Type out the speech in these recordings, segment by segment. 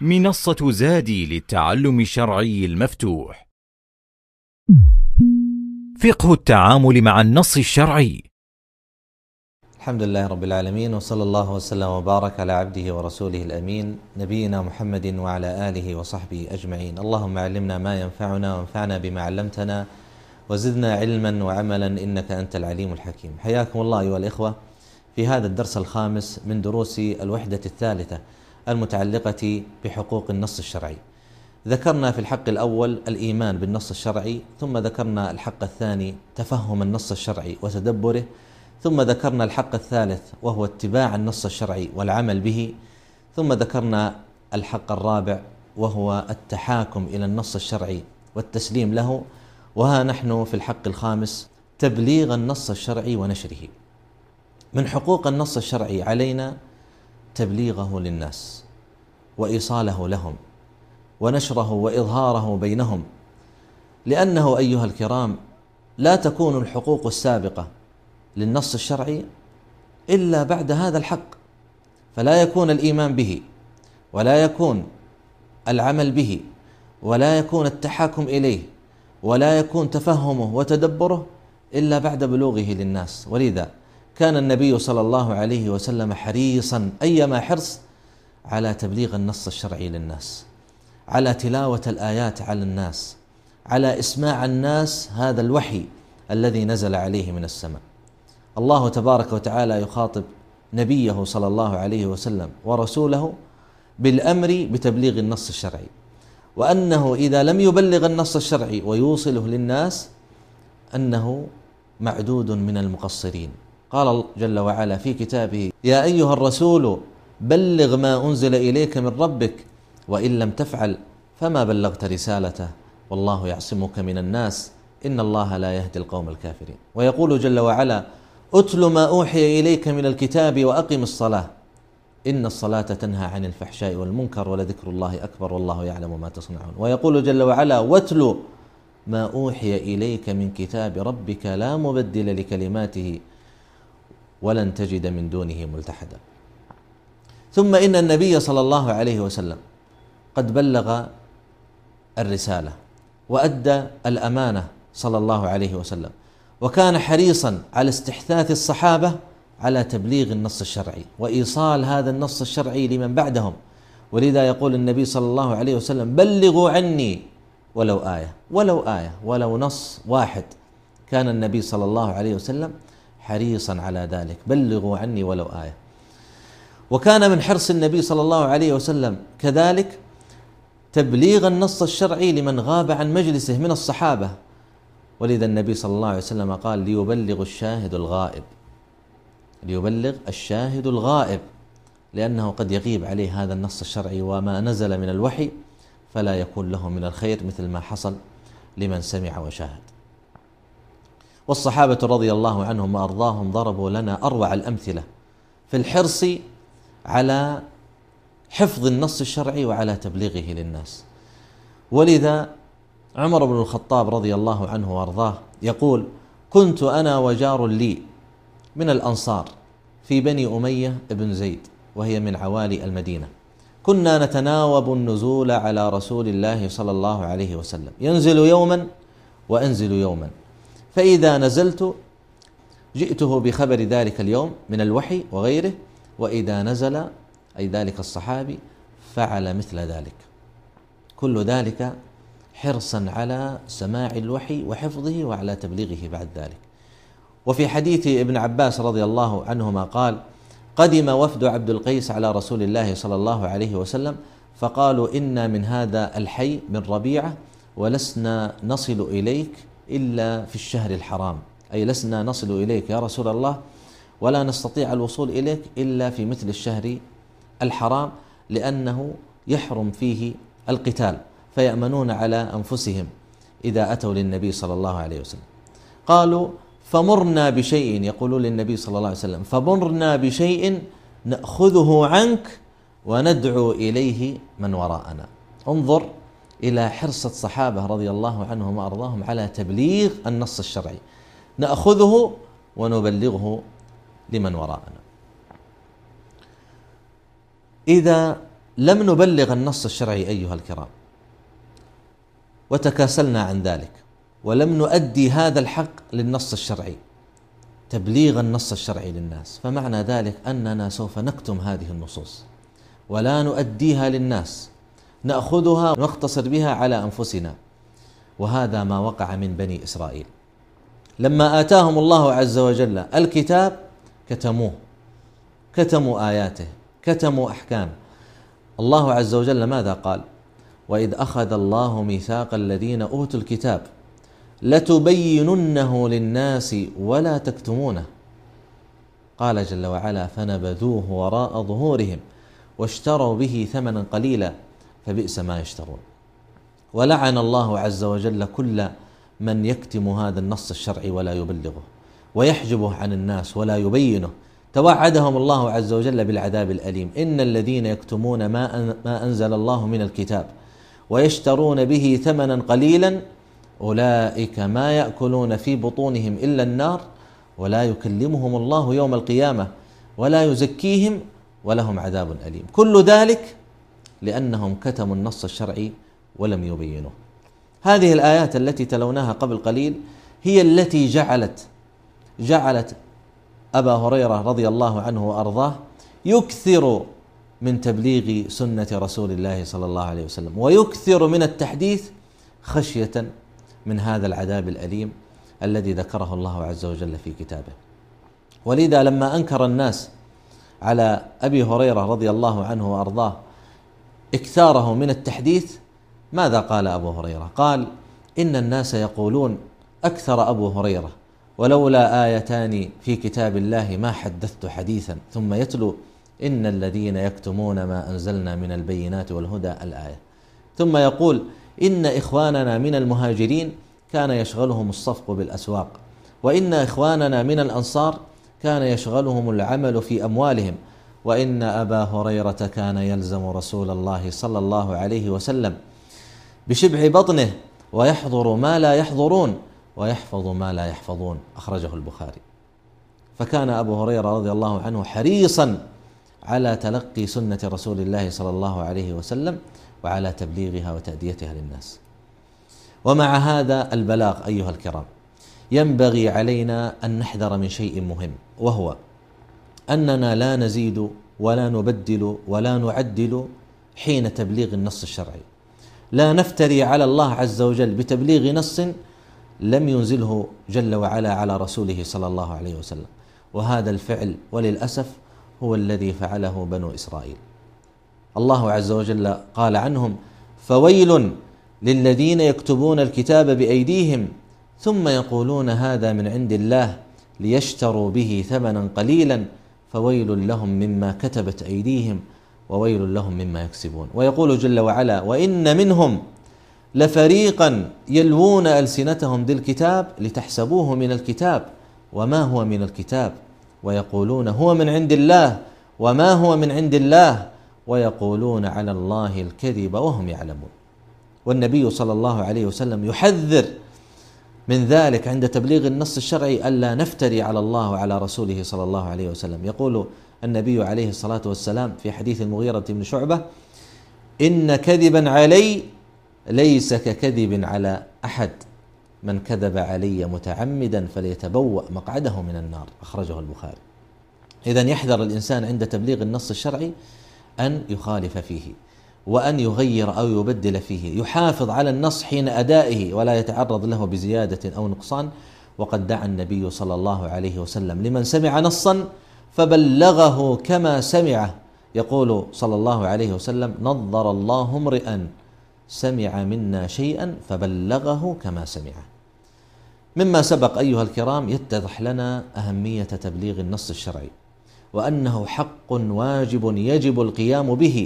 منصة زادي للتعلم الشرعي المفتوح. فقه التعامل مع النص الشرعي. الحمد لله رب العالمين، وصلى الله وسلم وبارك على عبده ورسوله الأمين نبينا محمد وعلى آله وصحبه أجمعين. اللهم علمنا ما ينفعنا وانفعنا بما علمتنا وزدنا علما وعملا إنك أنت العليم الحكيم. حياكم الله أيها الإخوة في هذا الدرس الخامس من دروس الوحدة الثالثة المتعلقة بحقوق النص الشرعي. ذكرنا في الحق الأول الإيمان بالنص الشرعي، ثم ذكرنا الحق الثاني تفهم النص الشرعي وتدبره، ثم ذكرنا الحق الثالث وهو اتباع النص الشرعي والعمل به، ثم ذكرنا الحق الرابع وهو التحاكم إلى النص الشرعي والتسليم له. وها نحن في الحق الخامس تبليغ النص الشرعي ونشره. من حقوق النص الشرعي علينا تبليغه للناس وإيصاله لهم ونشره وإظهاره بينهم، لأنه أيها الكرام لا تكون الحقوق السابقة للنص الشرعي إلا بعد هذا الحق، فلا يكون الإيمان به ولا يكون العمل به ولا يكون التحاكم إليه ولا يكون تفهمه وتدبره إلا بعد بلوغه للناس. ولذا كان النبي صلى الله عليه وسلم حريصا أيما حرص على تبليغ النص الشرعي للناس، على تلاوة الآيات على الناس، على إسماع الناس هذا الوحي الذي نزل عليه من السماء. الله تبارك وتعالى يخاطب نبيه صلى الله عليه وسلم ورسوله بالأمر بتبليغ النص الشرعي، وأنه إذا لم يبلغ النص الشرعي ويوصله للناس أنه معدود من المقصرين. قال جل وعلا في كتابه: يا أيها الرسول بلغ ما أنزل إليك من ربك وإن لم تفعل فما بلغت رسالته والله يعصمك من الناس إن الله لا يهدي القوم الكافرين. ويقول جل وعلا: أتل ما أوحي إليك من الكتاب وأقم الصلاة إن الصلاة تنهى عن الفحشاء والمنكر ولذكر الله أكبر والله يعلم ما تصنعون. ويقول جل وعلا: واتل ما أوحي إليك من كتاب ربك لا مبدل لكلماته ولن تجد من دونه ملتحدا. ثم إن النبي صلى الله عليه وسلم قد بلغ الرسالة وأدى الأمانة صلى الله عليه وسلم، وكان حريصا على استحثاث الصحابة على تبليغ النص الشرعي وإيصال هذا النص الشرعي لمن بعدهم. ولذا يقول النبي صلى الله عليه وسلم: بلغوا عني ولو آية، ولو آية، ولو نص واحد. كان النبي صلى الله عليه وسلم حريصا على ذلك، بلغوا عني ولو آية. وكان من حرص النبي صلى الله عليه وسلم كذلك تبليغ النص الشرعي لمن غاب عن مجلسه من الصحابة. ولذا النبي صلى الله عليه وسلم قال: ليبلغ الشاهد الغائب، ليبلغ الشاهد الغائب، لأنه قد يغيب عليه هذا النص الشرعي وما نزل من الوحي فلا يكون له من الخير مثل ما حصل لمن سمع وشاهد. والصحابة رضي الله عنهم وأرضاهم ضربوا لنا أروع الأمثلة في الحرص على حفظ النص الشرعي وعلى تبليغه للناس. ولذا عمر بن الخطاب رضي الله عنه وأرضاه يقول: كنت أنا وجار لي من الأنصار في بني أمية بن زيد، وهي من عوالي المدينة، كنا نتناوب النزول على رسول الله صلى الله عليه وسلم، ينزل يوما وأنزل يوما، فإذا نزلت جئته بخبر ذلك اليوم من الوحي وغيره، وإذا نزل أي ذلك الصحابي فعل مثل ذلك. كل ذلك حرصا على سماع الوحي وحفظه وعلى تبليغه بعد ذلك. وفي حديث ابن عباس رضي الله عنهما قال: قدم وفد عبد القيس على رسول الله صلى الله عليه وسلم فقالوا: إنا من هذا الحي من ربيعة ولسنا نصل إليك إلا في الشهر الحرام، أي لسنا نصل إليك يا رسول الله ولا نستطيع الوصول إليك إلا في مثل الشهر الحرام، لأنه يحرم فيه القتال فيأمنون على أنفسهم إذا أتوا للنبي صلى الله عليه وسلم. قالوا: فمرنا بشيء، يقولون للنبي صلى الله عليه وسلم: فمرنا بشيء نأخذه عنك وندعو إليه من وراءنا. انظر إلى حرص الصحابة رضي الله عنهم وأرضاهم على تبليغ النص الشرعي، نأخذه ونبلغه لمن وراءنا. إذا لم نبلغ النص الشرعي أيها الكرام، وتكاسلنا عن ذلك، ولم نؤدي هذا الحق للنص الشرعي، تبليغ النص الشرعي للناس، فمعنى ذلك أننا سوف نكتم هذه النصوص ولا نؤديها للناس، نأخذها ونختصر بها على أنفسنا. وهذا ما وقع من بني إسرائيل، لما آتاهم الله عز وجل الكتاب كتموه، كتموا آياته، كتموا أحكام. الله عز وجل ماذا قال؟ وإذ أخذ الله ميثاق الذين أوتوا الكتاب لتبيننه للناس ولا تكتمونه. قال جل وعلا فنبذوه وراء ظهورهم واشتروا به ثمنا قليلا فبئس ما يشترون. ولعن الله عز وجل كل من يكتم هذا النص الشرعي ولا يبلغه ويحجبه عن الناس ولا يبينه. توعدهم الله عز وجل بالعذاب الأليم: إن الذين يكتمون ما أنزل الله من الكتاب ويشترون به ثمنا قليلا أولئك ما يأكلون في بطونهم إلا النار ولا يكلمهم الله يوم القيامة ولا يزكيهم ولهم عذاب أليم. كل ذلك لأنهم كتموا النص الشرعي ولم يبينوه. هذه الآيات التي تلوناها قبل قليل هي التي جعلت أبا هريرة رضي الله عنه وأرضاه يكثر من تبليغ سنة رسول الله صلى الله عليه وسلم، ويكثر من التحديث خشية من هذا العذاب الأليم الذي ذكره الله عز وجل في كتابه. ولذا لما أنكر الناس على أبي هريرة رضي الله عنه وأرضاه إكثاره من التحديث، ماذا قال أبو هريرة؟ قال: إن الناس يقولون أكثر أبو هريرة، ولولا آيتان في كتاب الله ما حدثت حديثا، ثم يتلو إن الذين يكتمون ما أنزلنا من البينات والهدى الآية، ثم يقول: إن إخواننا من المهاجرين كان يشغلهم الصفق بالأسواق، وإن إخواننا من الأنصار كان يشغلهم العمل في أموالهم، وإن أبا هريرة كان يلزم رسول الله صلى الله عليه وسلم بشبع بطنه ويحضر ما لا يحضرون ويحفظ ما لا يحفظون. أخرجه البخاري. فكان أبو هريرة رضي الله عنه حريصا على تلقي سنة رسول الله صلى الله عليه وسلم وعلى تبليغها وتأديتها للناس. ومع هذا البلاغ أيها الكرام ينبغي علينا أن نحذر من شيء مهم، وهو أننا لا نزيد ولا نبدل ولا نعدل حين تبليغ النص الشرعي. لا نفتري على الله عز وجل بتبليغ نص لم ينزله جل وعلا على رسوله صلى الله عليه وسلم. وهذا الفعل وللأسف هو الذي فعله بنو إسرائيل. الله عز وجل قال عنهم: فويل للذين يكتبون الكتاب بأيديهم ثم يقولون هذا من عند الله ليشتروا به ثمنا قليلا فويل لهم مما كتبت أيديهم وويل لهم مما يكسبون. ويقول جل وعلا: وإن منهم لفريقا يلوون ألسنتهم بالكتاب لتحسبوه من الكتاب وما هو من الكتاب ويقولون هو من عند الله وما هو من عند الله ويقولون على الله الكذب وهم يعلمون. والنبي صلى الله عليه وسلم يحذر من ذلك عند تبليغ النص الشرعي ألا نفتري على الله وعلى رسوله صلى الله عليه وسلم. يقول النبي عليه الصلاة والسلام في حديث المغيرة بن شعبة: إن كذبا علي ليس ككذب على أحد، من كذب علي متعمدا فليتبوأ مقعده من النار. أخرجه البخاري. إذن يحذر الإنسان عند تبليغ النص الشرعي أن يخالف فيه وأن يغير أو يبدل فيه، يحافظ على النص حين أدائه ولا يتعرض له بزيادة أو نقصان. وقد دعا النبي صلى الله عليه وسلم لمن سمع نصا فبلغه كما سمعه. يقول صلى الله عليه وسلم: نظر الله امرئا سمع منا شيئا فبلغه كما سمعه. مما سبق أيها الكرام يتضح لنا أهمية تبليغ النص الشرعي، وأنه حق واجب يجب القيام به.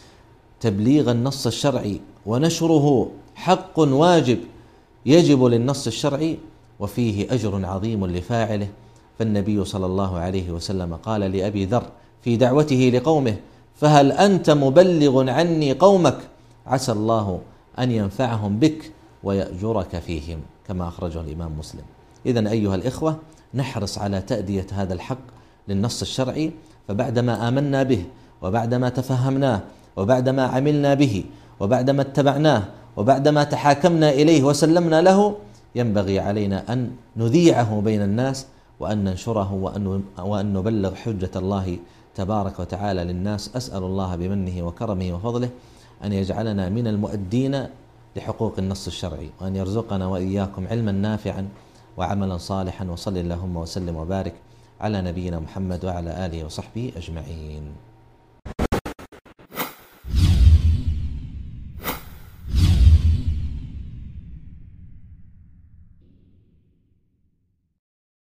تبليغ النص الشرعي ونشره حق واجب يجب للنص الشرعي، وفيه أجر عظيم لفاعله. فالنبي صلى الله عليه وسلم قال لأبي ذر في دعوته لقومه: فهل أنت مبلغ عني قومك؟ عسى الله أن ينفعهم بك ويأجرك فيهم، كما أخرجه الإمام مسلم. إذن أيها الإخوة نحرص على تأدية هذا الحق للنص الشرعي، فبعدما آمنا به وبعدما تفهمناه وبعدما عملنا به وبعدما اتبعناه وبعدما تحاكمنا إليه وسلمنا له، ينبغي علينا أن نذيعه بين الناس وأن ننشره وأن نبلغ حجة الله تبارك وتعالى للناس. أسأل الله بمنه وكرمه وفضله أن يجعلنا من المؤدين لحقوق النص الشرعي، وأن يرزقنا وإياكم علما نافعا وعملا صالحا. وصل اللهم وسلم وبارك على نبينا محمد وعلى آله وصحبه أجمعين.